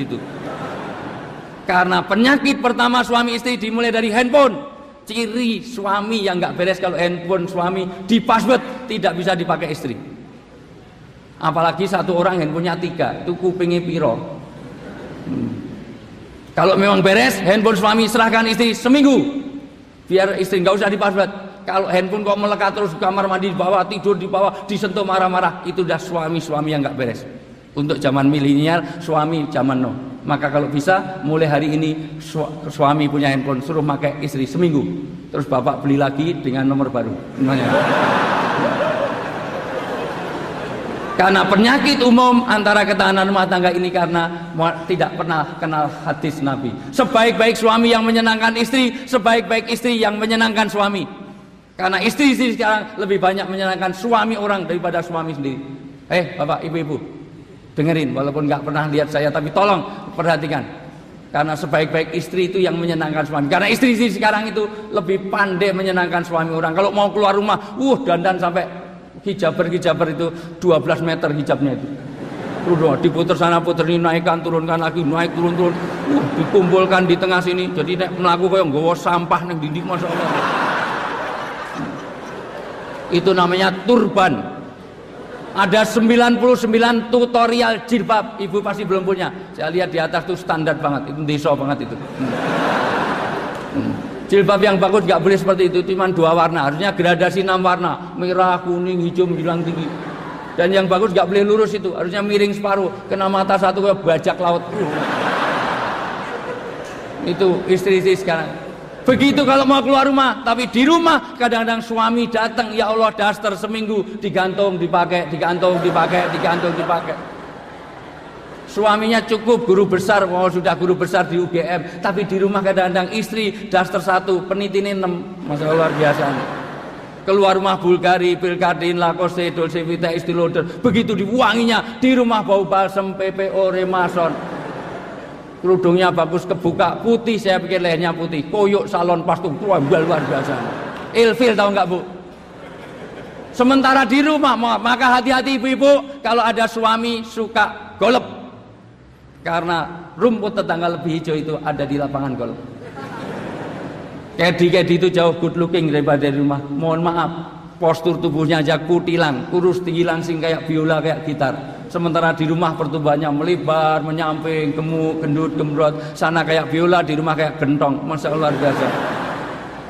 situ. Karena penyakit pertama suami istri dimulai dari handphone. Ciri suami yang nggak beres kalau handphone suami di password tidak bisa dipakai istri. Apalagi satu orang handphonenya 3, itu kupingnya piro. Kalau memang beres handphone suami serahkan istri seminggu, biar istri nggak usah di password. Kalau handphone kok melekat terus kamar mandi di bawah, tidur di bawah, disentuh marah-marah, itu udah suami-suami yang nggak beres. Untuk zaman milenial, suami zaman no. Maka kalau bisa mulai hari ini suami punya handphone suruh pakai istri seminggu, terus bapak beli lagi dengan nomor baru. Karena penyakit umum antara ketahanan rumah tangga ini karena tidak pernah kenal hadis Nabi. Sebaik-baik suami yang menyenangkan istri, sebaik-baik istri yang menyenangkan suami. Karena istri sekarang lebih banyak menyenangkan suami orang daripada suami sendiri. Bapak, ibu-ibu, dengerin, walaupun nggak pernah lihat saya, tapi tolong perhatikan. Karena sebaik-baik istri itu yang menyenangkan suami. Karena istri sekarang itu lebih pandai menyenangkan suami orang. Kalau mau keluar rumah, dandan sampai hijaber itu 12 meter hijabnya itu. Diputer sana puter ini, naikkan turunkan lagi, naik turun. Dikumpulkan di tengah sini. Jadi nek mlaku koyo nggawa sampah ning dinding, masyaallah. Itu namanya turban. Ada 99 tutorial jilbab, ibu pasti belum punya. Saya lihat di atas tuh standar banget, itu desa banget itu. Jilbab yang bagus gak boleh seperti itu, cuma 2 warna, harusnya gradasi 6 warna, merah, kuning, hijau, menjulang tinggi. Dan yang bagus gak boleh lurus itu, harusnya miring separuh, kena mata satu kayak bajak laut. Itu istri-istri sekarang. Begitu kalau mau keluar rumah, tapi di rumah kadang-kadang suami datang, ya Allah, daster seminggu digantung dipakai. Suaminya cukup guru besar, sudah guru besar di UGM, tapi di rumah kadang-kadang istri daster 1, penitine 6, masalah luar biasa. Keluar rumah Bulgari, Pilkadin, Lacoste, Dolce Vita, Estee Lauder, begitu diwanginya, di rumah bau balsem, PPO, Remason. Kerudungnya bagus kebuka, putih, saya pikir lehernya putih, koyok salon pastung, luar biasa. Ilfil tahu nggak Bu? Sementara di rumah, maka hati-hati ibu-ibu kalau ada suami suka golep. Karena rumput tetangga lebih hijau itu ada di lapangan golf. Kedi itu jauh good looking daripada di rumah. Mohon maaf, postur tubuhnya aja kutilang, kurus tinggi langsing kayak biola, kayak gitar. Sementara di rumah pertumbuhannya melebar, menyamping, gemuk, gendut, gembrot. Sana kayak biola, di rumah kayak gentong. Masya Allah, luar biasa.